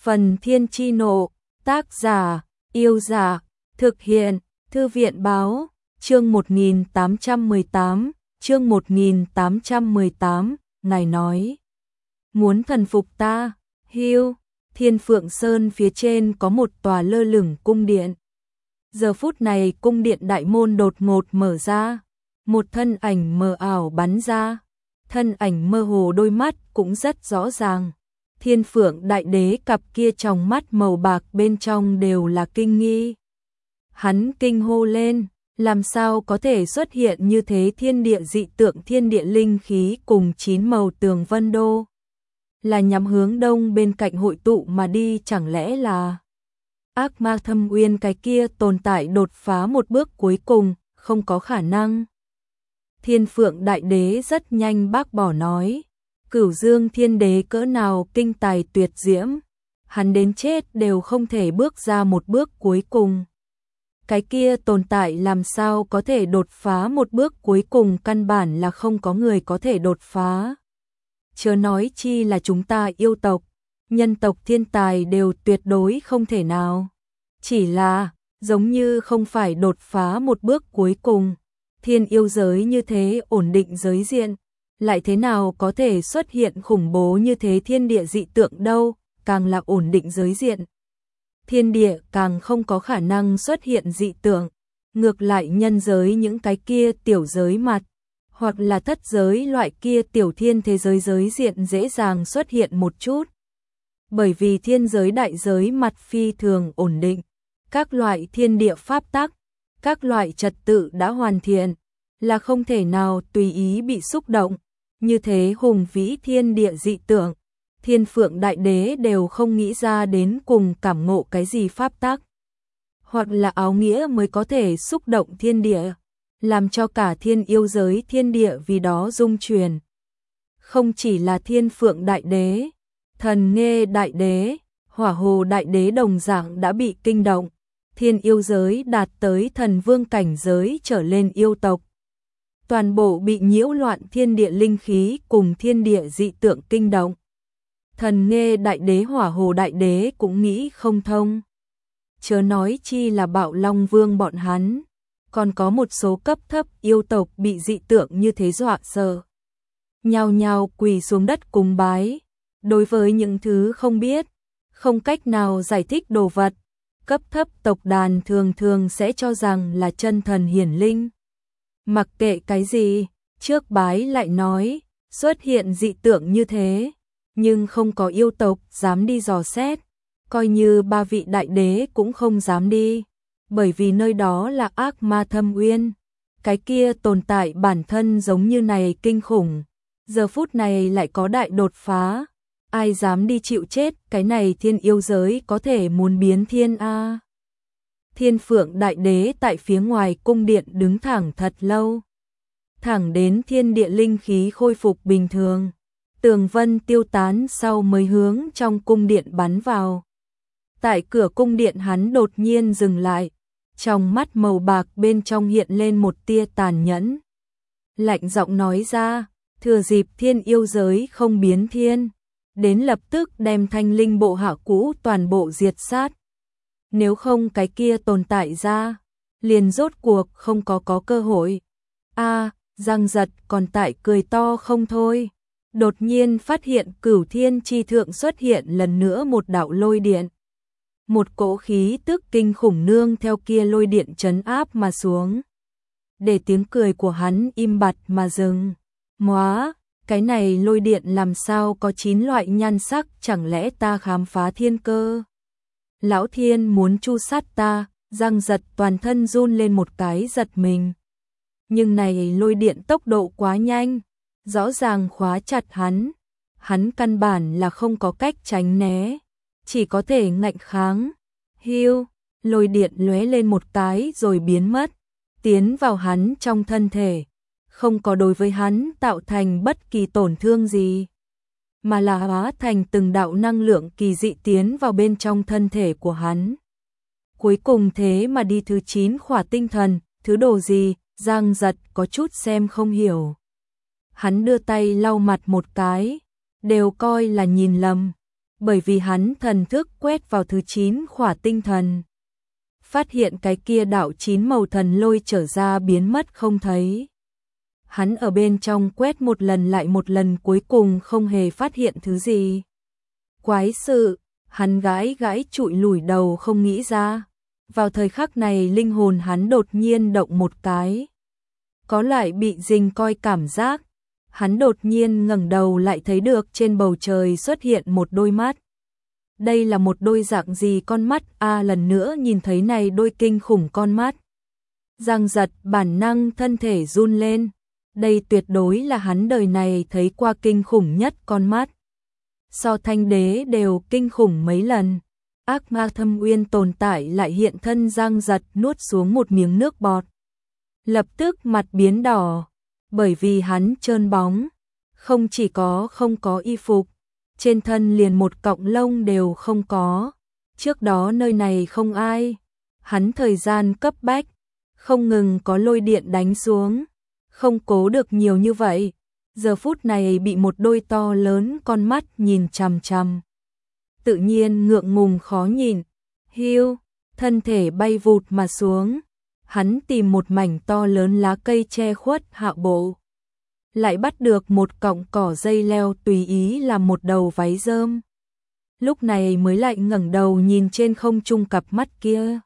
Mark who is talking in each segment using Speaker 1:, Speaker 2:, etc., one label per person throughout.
Speaker 1: Phần Thiên Chi Nộ, tác giả, Yêu Giả, thực hiện, Thư viện Báo, chương 1818, chương 1818, ngài nói. Muốn thần phục ta, Hưu, Thiên Phượng Sơn phía trên có một tòa lơ lửng cung điện. Giờ phút này cung điện đại môn đột ngột mở ra, một thân ảnh mờ ảo bắn ra, thân ảnh mơ hồ đôi mắt cũng rất rõ ràng. Thiên Phượng Đại Đế cặp kia tròng mắt màu bạc bên trong đều là kinh nghi. Hắn kinh hô lên, làm sao có thể xuất hiện như thế thiên địa dị tượng, thiên địa linh khí cùng 9 màu tường vân đô. Là nhắm hướng đông bên cạnh hội tụ mà đi, chẳng lẽ là ác ma thâm uyên cái kia tồn tại đột phá một bước cuối cùng, không có khả năng. Thiên Phượng Đại Đế rất nhanh bác bỏ nói. Cửu Dương Thiên Đế cỡ nào kinh tài tuyệt diễm, hắn đến chết đều không thể bước ra một bước cuối cùng. Cái kia tồn tại làm sao có thể đột phá một bước cuối cùng, căn bản là không có người có thể đột phá. Chớ nói chi là chúng ta yêu tộc, nhân tộc thiên tài đều tuyệt đối không thể nào. Chỉ là, giống như không phải đột phá một bước cuối cùng, thiên yêu giới như thế ổn định giới diện. Lại thế nào có thể xuất hiện khủng bố như thế thiên địa dị tượng đâu, càng là ổn định giới diện. Thiên địa càng không có khả năng xuất hiện dị tượng, ngược lại nhân giới những cái kia tiểu giới mặt, hoặc là thất giới loại kia tiểu thiên thế giới giới diện dễ dàng xuất hiện một chút. Bởi vì thiên giới đại giới mặt phi thường ổn định, các loại thiên địa pháp tắc, các loại trật tự đã hoàn thiện, là không thể nào tùy ý bị xúc động. Như thế hùng vĩ thiên địa dị tượng, Thiên Phượng Đại Đế đều không nghĩ ra đến cùng cảm ngộ cái gì pháp tắc, hoặc là áo nghĩa mới có thể xúc động thiên địa, làm cho cả thiên yêu giới thiên địa vì đó rung chuyển. Không chỉ là Thiên Phượng Đại Đế, Thần Nghê Đại Đế, Hỏa Hồ Đại Đế đồng dạng đã bị kinh động. Thiên yêu giới đạt tới thần vương cảnh giới trở lên yêu tộc, toàn bộ bị nhiễu loạn thiên địa linh khí cùng thiên địa dị tượng kinh động. Thần Nghê Đại Đế, Hỏa Hồ Đại Đế cũng nghĩ không thông. Chớ nói chi là Bạo Long Vương bọn hắn, còn có một số cấp thấp yêu tộc bị dị tượng như thế dọa sợ. Nhao nhao quỳ xuống đất cúng bái. Đối với những thứ không biết, không cách nào giải thích đồ vật, cấp thấp tộc đàn thường thường sẽ cho rằng là chân thần hiển linh. Mặc kệ cái gì, trước bái lại nói, xuất hiện dị tượng như thế, nhưng không có yêu tộc dám đi dò xét, coi như 3 vị đại đế cũng không dám đi, bởi vì nơi đó là ác ma thâm uyên, cái kia tồn tại bản thân giống như này kinh khủng, giờ phút này lại có đại đột phá, ai dám đi chịu chết, cái này thiên yêu giới có thể muốn biến thiên a. Thiên Phượng Đại Đế tại phía ngoài cung điện đứng thẳng thật lâu, thẳng đến thiên địa linh khí khôi phục bình thường, tường vân tiêu tán sau mới hướng trong cung điện bắn vào. Tại cửa cung điện hắn đột nhiên dừng lại, trong mắt màu bạc bên trong hiện lên một tia tàn nhẫn. Lạnh giọng nói ra, thừa dịp thiên yêu giới không biến thiên, đến lập tức đem thanh linh bộ hạ cũ toàn bộ diệt sát. Nếu không cái kia tồn tại ra, liền rốt cuộc không có cơ hội. Giang Giật còn tại cười to không thôi. Đột nhiên phát hiện Cửu Thiên Chi Thượng xuất hiện lần nữa một đạo lôi điện. Một cỗ khí tức kinh khủng nương theo kia lôi điện trấn áp mà xuống. Để tiếng cười của hắn im bặt mà dừng. Móa, cái này lôi điện làm sao có 9 loại nhan sắc, chẳng lẽ ta khám phá thiên cơ? Lão Thiên muốn chu sát ta, Giang Giật toàn thân run lên một cái giật mình. Nhưng này lôi điện tốc độ quá nhanh, rõ ràng khóa chặt hắn căn bản là không có cách tránh né, chỉ có thể ngạnh kháng. Hưu, lôi điện lóe lên một cái rồi biến mất, tiến vào hắn trong thân thể, không có đối với hắn tạo thành bất kỳ tổn thương gì, mà là hóa thành từng đạo năng lượng kỳ dị tiến vào bên trong thân thể của hắn. Cuối cùng thế mà đi thứ 9 khỏa tinh thần, thứ đồ gì, Giang Giật có chút xem không hiểu. Hắn đưa tay lau mặt một cái, đều coi là nhìn lầm, bởi vì hắn thần thức quét vào thứ 9 khỏa tinh thần. Phát hiện cái kia đạo 9 màu thần lôi trở ra biến mất không thấy. Hắn ở bên trong quét một lần lại một lần cuối cùng không hề phát hiện thứ gì. Quái sự, hắn gãi gãi trụi lủi đầu không nghĩ ra. Vào thời khắc này linh hồn hắn đột nhiên động một cái. Có loại bị rình coi cảm giác. Hắn đột nhiên ngẩng đầu lại thấy được trên bầu trời xuất hiện một đôi mắt. Đây là một đôi dạng gì con mắt lần nữa nhìn thấy này đôi kinh khủng con mắt. Giang giật bản năng thân thể run lên. Đây tuyệt đối là hắn đời này thấy qua kinh khủng nhất con mắt. So Thanh Đế đều kinh khủng mấy lần. Ác ma thâm uyên tồn tại lại hiện thân. Giang giật nuốt xuống một miếng nước bọt. Lập tức mặt biến đỏ. Bởi vì hắn trơn bóng. Không chỉ không có y phục. Trên thân liền một cọng lông đều không có. Trước đó nơi này không ai. Hắn thời gian cấp bách. Không ngừng có lôi điện đánh xuống. Không cố được nhiều như vậy. Giờ phút này bị một đôi to lớn con mắt nhìn chằm chằm. Tự nhiên ngượng ngùng khó nhìn. Hiu, thân thể bay vụt mà xuống. Hắn tìm một mảnh to lớn lá cây che khuất hạ bộ. Lại bắt được một cọng cỏ dây leo tùy ý làm một đầu váy rơm. Lúc này mới lại ngẩng đầu nhìn trên không trung cặp mắt kia.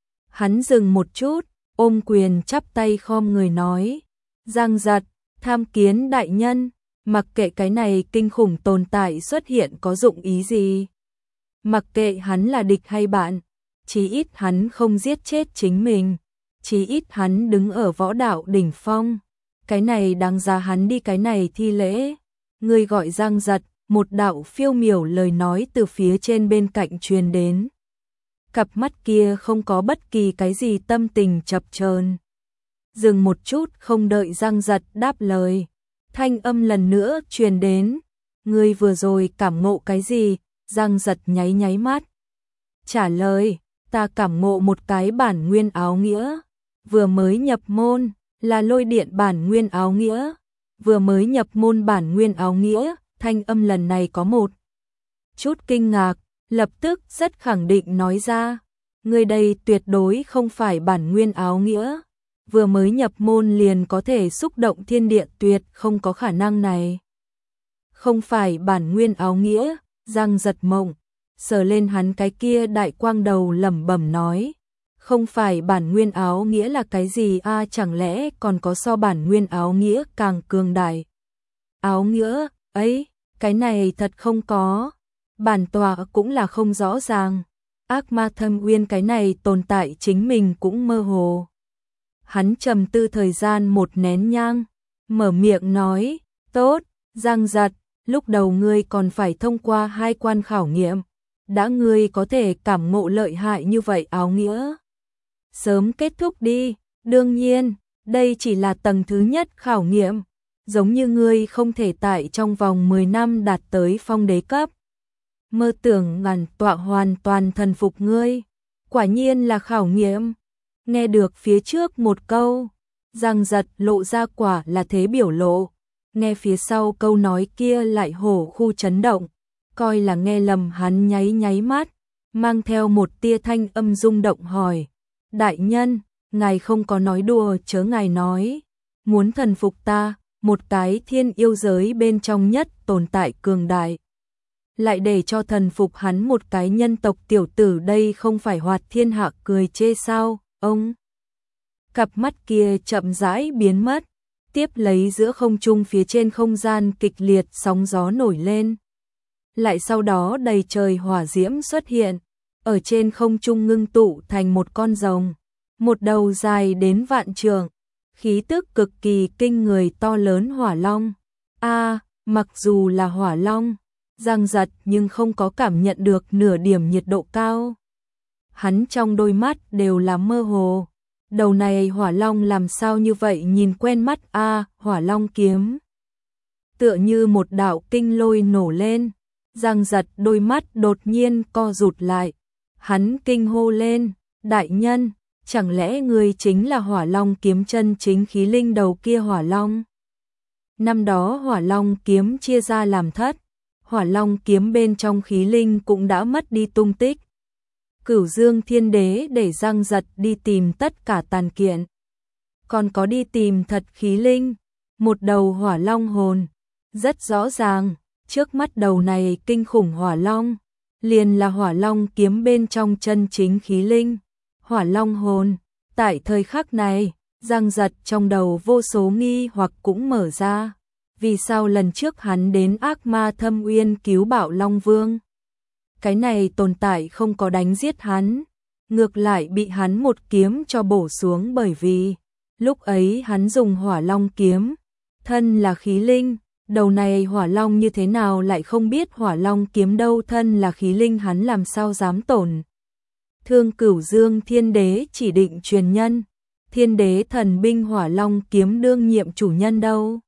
Speaker 1: Hắn dừng một chút, ôm quyền chắp tay khom người nói. Giang giật, tham kiến đại nhân, mặc kệ cái này kinh khủng tồn tại xuất hiện có dụng ý gì. Mặc kệ hắn là địch hay bạn, chí ít hắn không giết chết chính mình, chí ít hắn đứng ở võ đạo đỉnh phong. Cái này đáng giá hắn đi cái này thi lễ. Người gọi Giang giật, một đạo phiêu miểu lời nói từ phía trên bên cạnh truyền đến. Cặp mắt kia không có bất kỳ cái gì tâm tình chập chờn. Dừng một chút không đợi Giang giật đáp lời. Thanh âm lần nữa truyền đến. Ngươi vừa rồi cảm ngộ cái gì? Giang giật nháy nháy mắt. Trả lời, ta cảm ngộ một cái bản nguyên áo nghĩa. Vừa mới nhập môn, là lôi điện bản nguyên áo nghĩa. Vừa mới nhập môn bản nguyên áo nghĩa, thanh âm lần này có một chút kinh ngạc, lập tức rất khẳng định nói ra. Người đây tuyệt đối không phải bản nguyên áo nghĩa. Vừa mới nhập môn liền có thể xúc động thiên địa, tuyệt không có khả năng này. Không phải bản nguyên áo nghĩa. Giang giật mộng, sờ lên hắn cái kia đại quang đầu lẩm bẩm nói. Không phải bản nguyên áo nghĩa là cái gì chẳng lẽ còn có so bản nguyên áo nghĩa càng cường đại. Áo nghĩa, ấy, cái này thật không có. Bản tọa cũng là không rõ ràng. Ác ma thâm uyên cái này tồn tại chính mình cũng mơ hồ. Hắn trầm tư thời gian một nén nhang, mở miệng nói, tốt, Giang giật, lúc đầu ngươi còn phải thông qua 2 quan khảo nghiệm. Đã ngươi có thể cảm ngộ lợi hại như vậy áo nghĩa. Sớm kết thúc đi, đương nhiên, đây chỉ là tầng thứ nhất khảo nghiệm. Giống như ngươi không thể tại trong vòng 10 năm đạt tới phong đế cấp. Mơ tưởng ngàn tọa hoàn toàn thần phục ngươi. Quả nhiên là khảo nghiệm. Nghe được phía trước một câu, Giang giật lộ ra quả là thế biểu lộ. Nghe phía sau câu nói kia lại hổ khu chấn động, coi là nghe lầm hắn nháy nháy mắt, mang theo một tia thanh âm rung động hỏi. Đại nhân, ngài không có nói đùa chớ, ngài nói, muốn thần phục ta, một cái thiên yêu giới bên trong nhất tồn tại cường đại. Lại để cho thần phục hắn một cái nhân tộc tiểu tử, đây không phải hoạt thiên hạ cười chê sao, ông. Cặp mắt kia chậm rãi biến mất. Tiếp lấy giữa không trung phía trên không gian kịch liệt sóng gió nổi lên. Lại sau đó đầy trời hỏa diễm xuất hiện, ở trên không trung ngưng tụ thành một con rồng, một đầu dài đến vạn trượng, khí tức cực kỳ kinh người to lớn hỏa long. Mặc dù là hỏa long, Giang giật nhưng không có cảm nhận được nửa điểm nhiệt độ cao. Hắn trong đôi mắt đều là mơ hồ. Đầu này hỏa long làm sao như vậy nhìn quen mắt hỏa long kiếm. Tựa như một đạo kinh lôi nổ lên, Giang giật đôi mắt đột nhiên co rụt lại. Hắn kinh hô lên, đại nhân, chẳng lẽ người chính là hỏa long kiếm chân chính khí linh đầu kia hỏa long? Năm đó hỏa long kiếm chia ra làm thất, Hỏa Long kiếm bên trong khí linh cũng đã mất đi tung tích. Cửu Dương Thiên Đế để Giang Giật đi tìm tất cả tàn kiện. Còn có đi tìm thật khí linh, một đầu hỏa long hồn. Rất rõ ràng, trước mắt đầu này kinh khủng hỏa long, liền là hỏa long kiếm bên trong chân chính khí linh. Hỏa long hồn, tại thời khắc này, Giang Giật trong đầu vô số nghi hoặc cũng mở ra. Vì sao lần trước hắn đến Ác Ma Thâm Uyên cứu Bạo Long Vương? Cái này tồn tại không có đánh giết hắn, ngược lại bị hắn một kiếm cho bổ xuống, bởi vì lúc ấy hắn dùng hỏa long kiếm, thân là khí linh, đầu này hỏa long như thế nào lại không biết hỏa long kiếm đâu, thân là khí linh hắn làm sao dám tổn thương Cửu Dương Thiên Đế chỉ định truyền nhân, Thiên Đế thần binh hỏa long kiếm đương nhiệm chủ nhân đâu.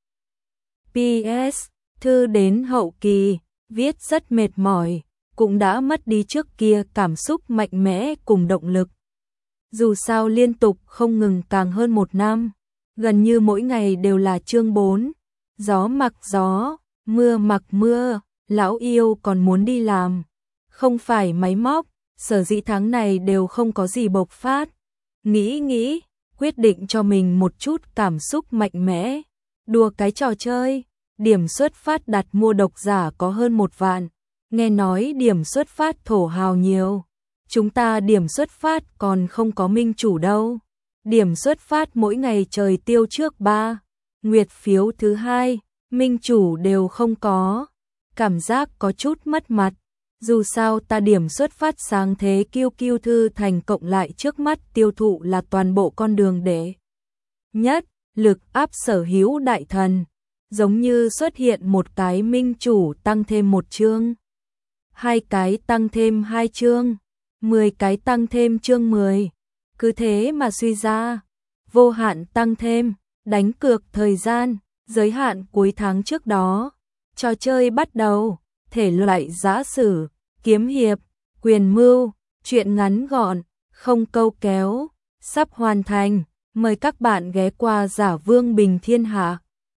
Speaker 1: PS, thư đến hậu kỳ, viết rất mệt mỏi, cũng đã mất đi trước kia cảm xúc mạnh mẽ cùng động lực. Dù sao liên tục không ngừng càng hơn một năm, gần như mỗi ngày đều là chương 4, gió mặc gió, mưa mặc mưa, lão yêu còn muốn đi làm, không phải máy móc, sở dĩ tháng này đều không có gì bộc phát. Nghĩ, quyết định cho mình một chút cảm xúc mạnh mẽ, đùa cái trò chơi, điểm xuất phát đặt mua độc giả có hơn 1 vạn. Nghe nói điểm xuất phát thổ hào nhiều, chúng ta điểm xuất phát còn không có minh chủ đâu. Điểm xuất phát mỗi ngày trời tiêu trước 3, nguyệt phiếu thứ 2, minh chủ đều không có. Cảm giác có chút mất mặt, dù sao ta điểm xuất phát sáng thế kiêu kiêu thư thành cộng lại trước mắt tiêu thụ là toàn bộ con đường để nhất, lực áp sở hữu đại thần, giống như xuất hiện một cái minh chủ tăng thêm 1 chương. 2 cái tăng thêm 2 chương, 10 cái tăng thêm chương 10. Cứ thế mà suy ra, vô hạn tăng thêm, đánh cược thời gian, giới hạn cuối tháng trước đó. Trò chơi bắt đầu, thể loại giã sử, kiếm hiệp, quyền mưu, truyện ngắn gọn, không câu kéo, sắp hoàn thành. Mời các bạn ghé qua Giả Vương Bình Thiên Hạ.